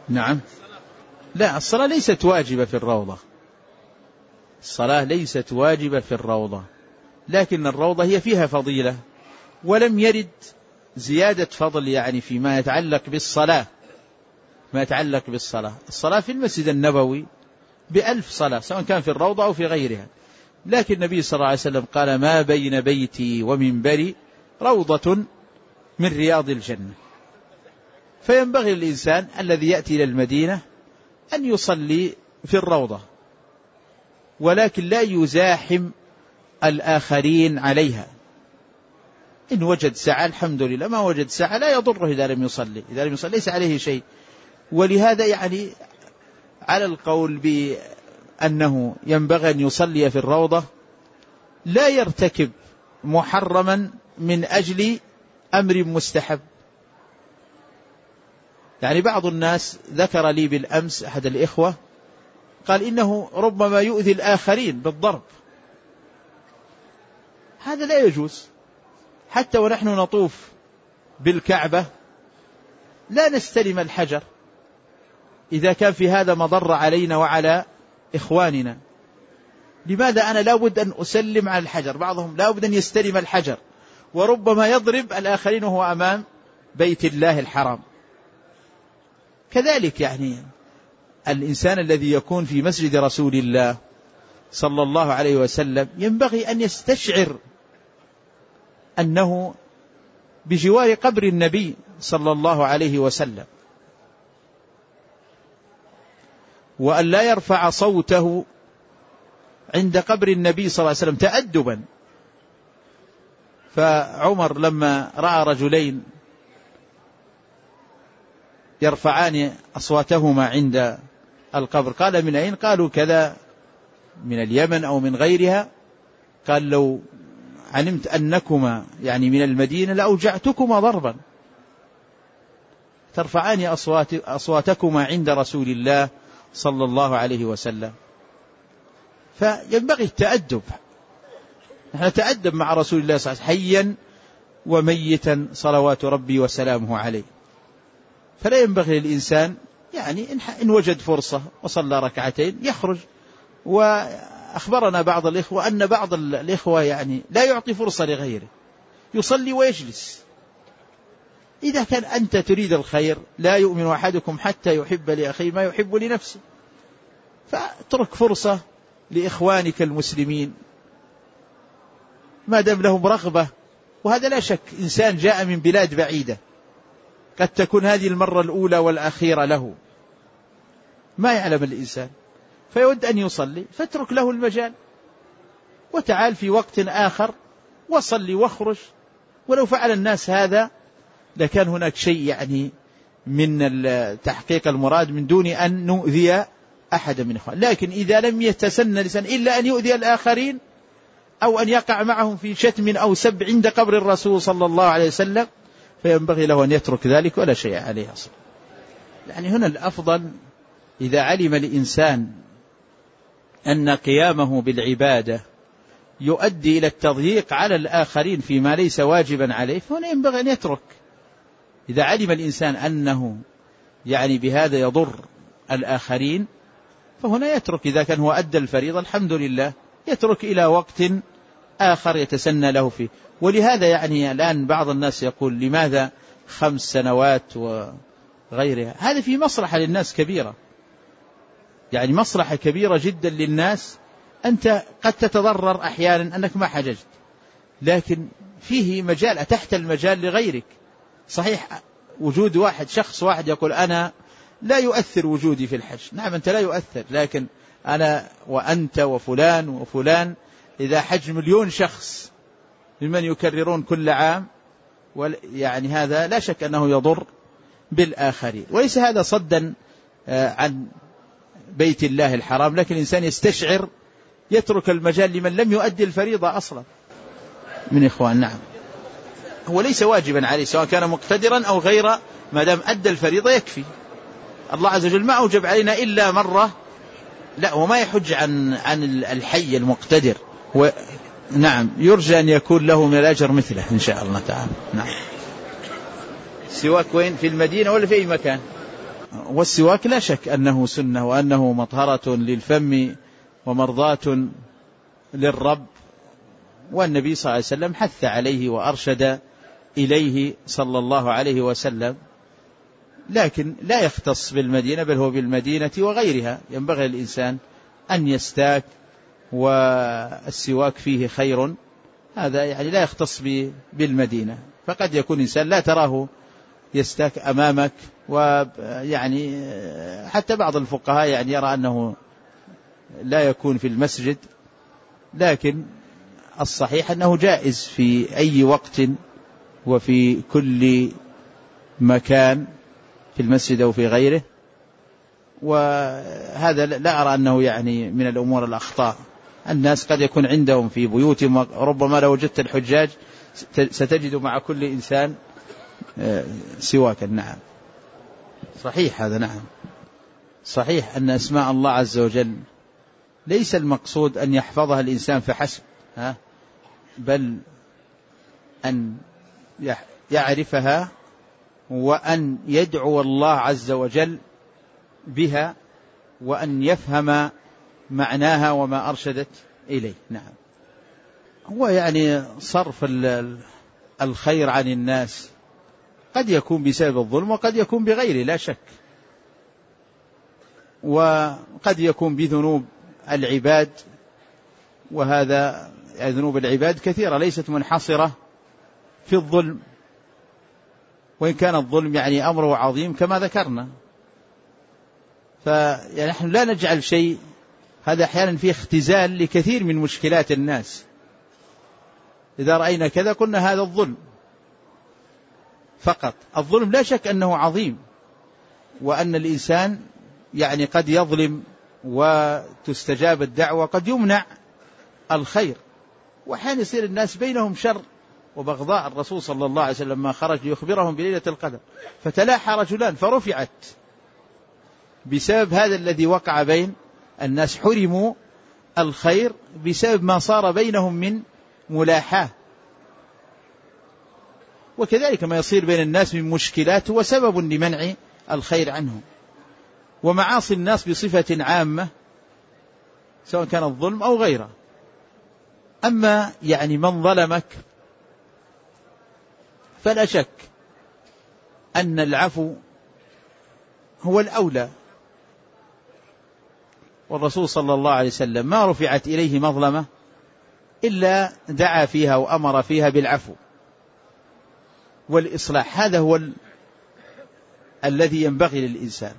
نعم. لا، الصلاة ليست واجبة في الروضة، الصلاة ليست واجبة في الروضة، لكن الروضة هي فيها فضيلة، ولم يرد زيادة فضل يعني فيما يتعلق بالصلاة. ما يتعلق بالصلاة، الصلاة في المسجد النبوي ب1000 صلاة سواء كان في الروضة أو في غيرها، لكن النبي صلى الله عليه وسلم قال: ما بين بيتي ومنبري روضة من رياض الجنة. فينبغي للإنسان الذي يأتي إلى المدينة أن يصلي في الروضة، ولكن لا يزاحم الآخرين عليها. إن وجد سعة الحمد لله، ما وجد سعة لا يضره إذا لم يصلي، إذا لم يصلي ليس عليه شيء. ولهذا يعني على القول بأنه ينبغي أن يصلي في الروضة لا يرتكب محرما من أجل أمر مستحب. يعني بعض الناس ذكر لي بالأمس أحد الإخوة قال إنه ربما يؤذي الآخرين بالضرب، هذا لا يجوز. حتى ونحن نطوف بالكعبة لا نستلم الحجر إذا كان في هذا مضر علينا وعلى إخواننا. لماذا أنا لابد أن أسلم على الحجر؟ بعضهم لابد أن يستلم الحجر، وربما يضرب الآخرين وهو أمام بيت الله الحرام. كذلك يعني الإنسان الذي يكون في مسجد رسول الله صلى الله عليه وسلم ينبغي أن يستشعر أنه بجوار قبر النبي صلى الله عليه وسلم، وأن لا يرفع صوته عند قبر النبي صلى الله عليه وسلم تأدبا. فعمر لما رأى رجلين يرفعان أصواتهما عند القبر قال: من أين؟ قالوا: كذا، من اليمن أو من غيرها. قال: لو علمت أنكما يعني من المدينة لأوجعتكما ضربا، ترفعان أصواتكما عند رسول الله صلى الله عليه وسلم. فينبغي التأدب، نحن نتأدب مع رسول الله صلى الله عليه وسلم حيا وميتا صلوات ربي وسلامه عليه. فلا ينبغي للإنسان يعني إن وجد فرصة وصلى ركعتين يخرج. وأخبرنا بعض الإخوة أن بعض الإخوة يعني لا يعطي فرصة لغيره، يصلي ويجلس. إذا كان أنت تريد الخير لا يؤمن أحدكم حتى يحب لأخيه ما يحب لنفسه، فاترك فرصة لإخوانك المسلمين ما دام لهم رغبة. وهذا لا شك إنسان جاء من بلاد بعيدة، قد تكون هذه المرة الأولى والأخيرة له، ما يعلم الإنسان، فيود أن يصلي، فاترك له المجال وتعال في وقت آخر وصلي واخرج. ولو فعل الناس هذا لكان هناك شيء يعني من تحقيق المراد من دون أن نؤذي أحد من إخوان. لكن إذا لم يتسنى لسان إلا أن يؤذي الآخرين أو أن يقع معهم في شتم أو سب عند قبر الرسول صلى الله عليه وسلم فينبغي له أن يترك ذلك ولا شيء عليه أصلا. يعني هنا الأفضل إذا علم الإنسان أن قيامه بالعبادة يؤدي إلى التضييق على الآخرين فيما ليس واجبا عليه فهنا ينبغي أن يترك. إذا علم الإنسان أنه يعني بهذا يضر الآخرين فهنا يترك. إذا كان هو أدى الفريضة الحمد لله، يترك إلى وقت آخر يتسنى له فيه. ولهذا يعني الآن بعض الناس يقول لماذا 5 سنوات وغيرها؟ هذا في مصلحة للناس كبيرة، يعني مصلحة كبيرة جدا للناس. أنت قد تتضرر أحيانا أنك ما حججت، لكن فيه مجال، أتحت المجال لغيرك. صحيح وجود شخص واحد يقول أنا لا يؤثر وجودي في الحج، نعم أنت لا يؤثر، لكن أنا وأنت وفلان وفلان إذا حج 1,000,000 شخص ممن يكررون كل عام، يعني هذا لا شك أنه يضر بالآخرين. وليس هذا صدا عن بيت الله الحرام، لكن الإنسان يستشعر يترك المجال لمن لم يؤدي الفريضة أصلا من إخوان. نعم هو ليس واجبا عليه سواء كان مقتدرا أو غير، ما دام أدى الفريضة يكفي. الله عز وجل ما أوجب علينا إلا مرة، لا وما يحج عن الحي المقتدر. نعم يرجى أن يكون له من الأجر مثله إن شاء الله تعالى. نعم. سواك وين؟ في المدينة ولا في أي مكان؟ والسواك لا شك أنه سنة وأنه مطهرة للفم ومرضاة للرب، والنبي صلى الله عليه وسلم حث عليه وأرشد إليه صلى الله عليه وسلم، لكن لا يختص بالمدينة بل هو بالمدينة وغيرها. ينبغي الإنسان أن يستاك، والسواك فيه خير، هذا يعني لا يختص بالمدينة. فقد يكون إنسان لا تراه يستاك أمامك، ويعني حتى بعض الفقهاء يعني يرى أنه لا يكون في المسجد، لكن الصحيح أنه جائز في أي وقت وفي كل مكان في المسجد أو في غيره. وهذا لا أرى أنه يعني من الأمور الأخطاء. الناس قد يكون عندهم في بيوتهم، ربما لو وجدت الحجاج ستجد مع كل إنسان سواكا. نعم صحيح هذا. نعم صحيح أن أسماء الله عز وجل ليس المقصود أن يحفظها الإنسان فحسب، بل أن يعرفها وأن يدعو الله عز وجل بها، وأن يفهم معناها وما أرشدت إليه. نعم. هو يعني صرف الخير عن الناس قد يكون بسبب الظلم وقد يكون بغيره لا شك، وقد يكون بذنوب العباد، وهذا يعني ذنوب العباد كثيرة ليست منحصرة في الظلم، وإن كان الظلم يعني أمره عظيم كما ذكرنا. فيعني نحن لا نجعل شيء، هذا أحيانا فيه اختزال لكثير من مشكلات الناس. إذا رأينا كذا قلنا هذا الظلم فقط. الظلم لا شك أنه عظيم، وأن الإنسان يعني قد يظلم وتستجاب الدعوة، قد يمنع الخير، وحين يصير الناس بينهم شر وبغضاء. الرسول صلى الله عليه وسلم ما خرج ليخبرهم بليلة القدر فتلاحى رجلان فرفعت بسبب هذا الذي وقع بين الناس، حرموا الخير بسبب ما صار بينهم من ملاحاة. وكذلك ما يصير بين الناس من مشكلات هو سبب لمنع الخير عنهم. ومعاصي الناس بصفة عامة سواء كان الظلم أو غيره. أما يعني من ظلمك فلا شك أن العفو هو الأولى، والرسول صلى الله عليه وسلم ما رفعت إليه مظلمة إلا دعا فيها وأمر فيها بالعفو والإصلاح. هذا هو الذي ينبغي للإنسان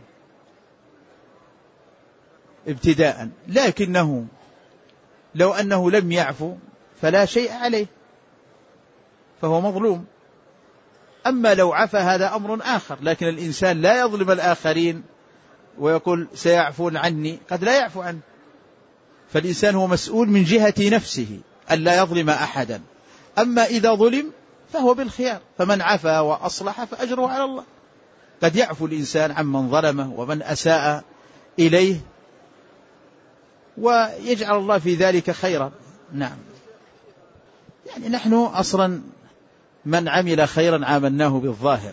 ابتداء، لكنه لو أنه لم يعفو فلا شيء عليه فهو مظلوم. أما لو عفى هذا أمر آخر، لكن الإنسان لا يظلم الآخرين ويقول سيعفون عني، قد لا يعفو عنه. فالإنسان هو مسؤول من جهة نفسه أن لا يظلم أحدا. أما إذا ظلم فهو بالخيار، فمن عفا وأصلح فأجره على الله. قد يعفو الإنسان عمن ظلمه ومن أساء إليه، ويجعل الله في ذلك خيرا. نعم. يعني نحن أصلا من عمل خيرا عاملناه بالظاهر،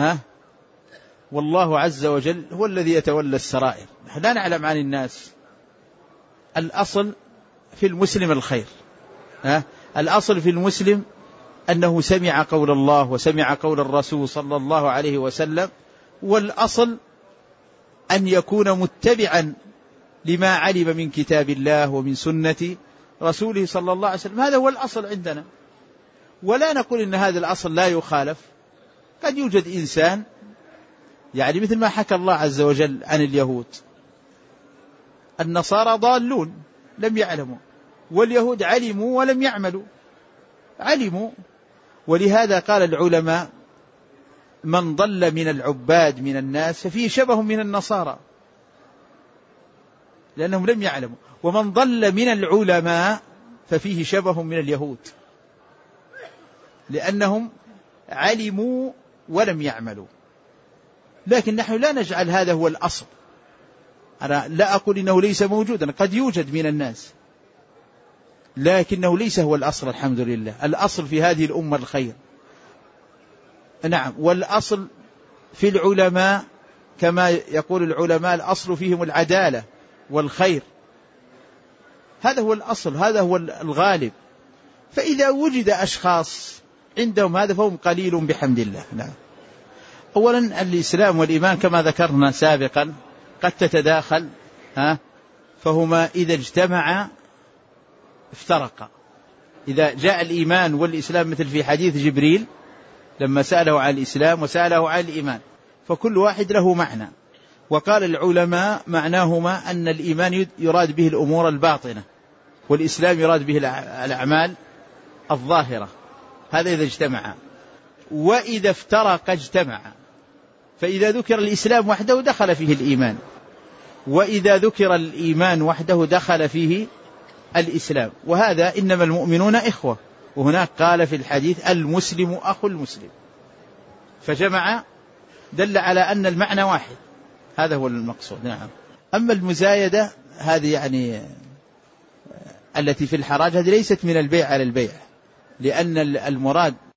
والله عز وجل هو الذي يتولى السرائر. نحن لا نعلم عن الناس. الأصل في المسلم الخير، الأصل في المسلم أنه سمع قول الله وسمع قول الرسول صلى الله عليه وسلم، والأصل أن يكون متبعا لما علم من كتاب الله ومن سنة رسوله صلى الله عليه وسلم. هذا هو الأصل عندنا، ولا نقول إن هذا الأصل لا يخالف. قد يوجد إنسان يعني مثل ما حكى الله عز وجل عن اليهود، النصارى ضالون لم يعلموا، واليهود علموا ولم يعملوا، علموا. ولهذا قال العلماء من ضل من العباد من الناس ففيه شبه من النصارى لأنهم لم يعلموا، ومن ضل من العلماء ففيه شبه من اليهود لأنهم علموا ولم يعملوا. لكن نحن لا نجعل هذا هو الأصل. أنا لا أقول إنه ليس موجودا، قد يوجد من الناس، لكنه ليس هو الأصل. الحمد لله الأصل في هذه الأمة الخير. نعم. والأصل في العلماء كما يقول العلماء الأصل فيهم العدالة والخير، هذا هو الأصل، هذا هو الغالب. فإذا وجد أشخاص عندهم هذا فهم قليل بحمد الله. نعم. أولا الإسلام والإيمان كما ذكرنا سابقا قد تتداخل، فهما إذا اجتمعا افترقا. إذا جاء الإيمان والإسلام مثل في حديث جبريل لما سأله عن الإسلام وسأله عن الإيمان، فكل واحد له معنى. وقال العلماء معناهما أن الإيمان يراد به الأمور الباطنة، والإسلام يراد به الأعمال الظاهرة. هذا إذا اجتمعا. وإذا افترق اجتمعا، فإذا ذكر الإسلام وحده دخل فيه الإيمان، وإذا ذكر الإيمان وحده دخل فيه الإسلام. وهذا إنما المؤمنون إخوة، وهناك قال في الحديث المسلم أخو المسلم، فجمع دل على أن المعنى واحد، هذا هو المقصود. نعم. أما المزايدة هذه يعني التي في الحراج هذه ليست من البيع على البيع، لأن المراد